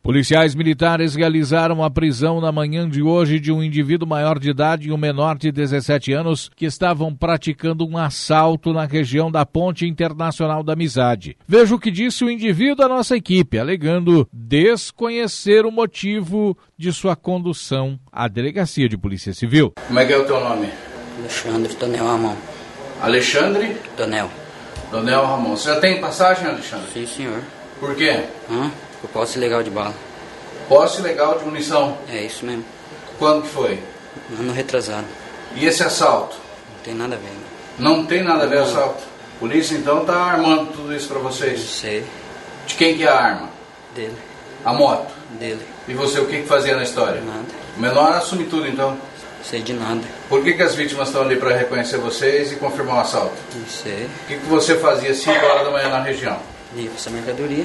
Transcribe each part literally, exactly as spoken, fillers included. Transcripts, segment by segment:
Policiais militares realizaram a prisão na manhã de hoje de um indivíduo maior de idade e um menor de dezessete anos que estavam praticando um assalto na região da Ponte Internacional da Amizade. Veja o que disse o indivíduo à nossa equipe, alegando desconhecer o motivo de sua condução à Delegacia de Polícia Civil. Como é que é o teu nome? Alexandre Donel Ramon. Alexandre? Donel. Donel Ramon. Você já tem passagem, Alexandre? Sim, senhor. Por quê? Hã? Eu posse ilegal de bala. Posse ilegal de munição? É isso mesmo. Quando que foi? Ano retrasado. E esse assalto? Não tem nada a ver. Não tem nada a ver com assalto? A polícia então tá armando tudo isso pra vocês? Não sei. De quem que é a arma? Dele. A moto? Dele. E você, o que que fazia na história? Nada. O menor assume tudo então? Sei de nada. Por que que as vítimas estão ali pra reconhecer vocês e confirmar o assalto? Não sei. O que que você fazia às cinco horas da manhã na região? E essa mercadoria.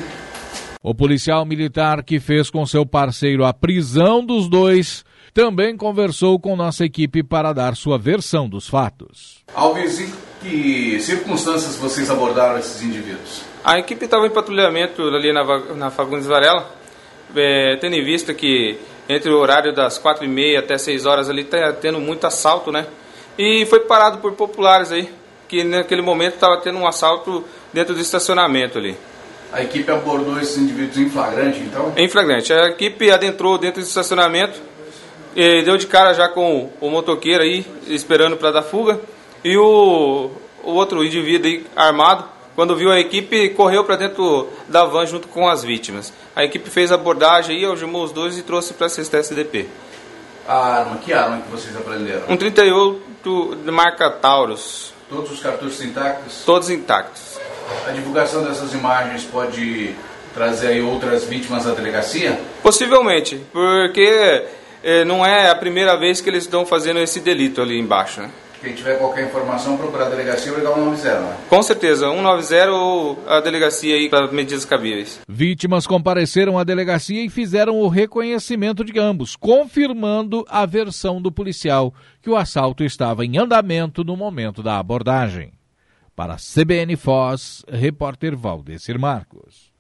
O policial militar que fez com seu parceiro a prisão dos dois também conversou com nossa equipe para dar sua versão dos fatos. Alves, em que circunstâncias vocês abordaram esses indivíduos? A equipe estava em patrulhamento ali na, na Fagundes Varela, é, tendo em vista que entre o horário das quatro e meia até seis horas ali está tendo muito assalto, né? E foi parado por populares aí, que naquele momento estava tendo um assalto dentro do estacionamento ali. A equipe abordou esses indivíduos em flagrante, então? Em flagrante. A equipe adentrou dentro do estacionamento, e deu de cara já com o motoqueiro aí, esperando para dar fuga, e o, o outro indivíduo aí, armado, quando viu a equipe, correu para dentro da van junto com as vítimas. A equipe fez a abordagem aí, algemou os dois e trouxe para a C S D P. A arma, que arma que vocês apreenderam? Um trinta e oito de marca Taurus. Todos os cartuchos intactos? Todos intactos. A divulgação dessas imagens pode trazer aí outras vítimas à delegacia? Possivelmente, porque eh, não é a primeira vez que eles estão fazendo esse delito ali embaixo, né? Quem tiver qualquer informação, procurar a delegacia ou ligar um nove zero, né? Com certeza, um nove zero ou a delegacia aí para medidas cabíveis. Vítimas compareceram à delegacia e fizeram o reconhecimento de ambos, confirmando a versão do policial que o assalto estava em andamento no momento da abordagem. Para a C B N Foz, repórter Valdecir Marcos.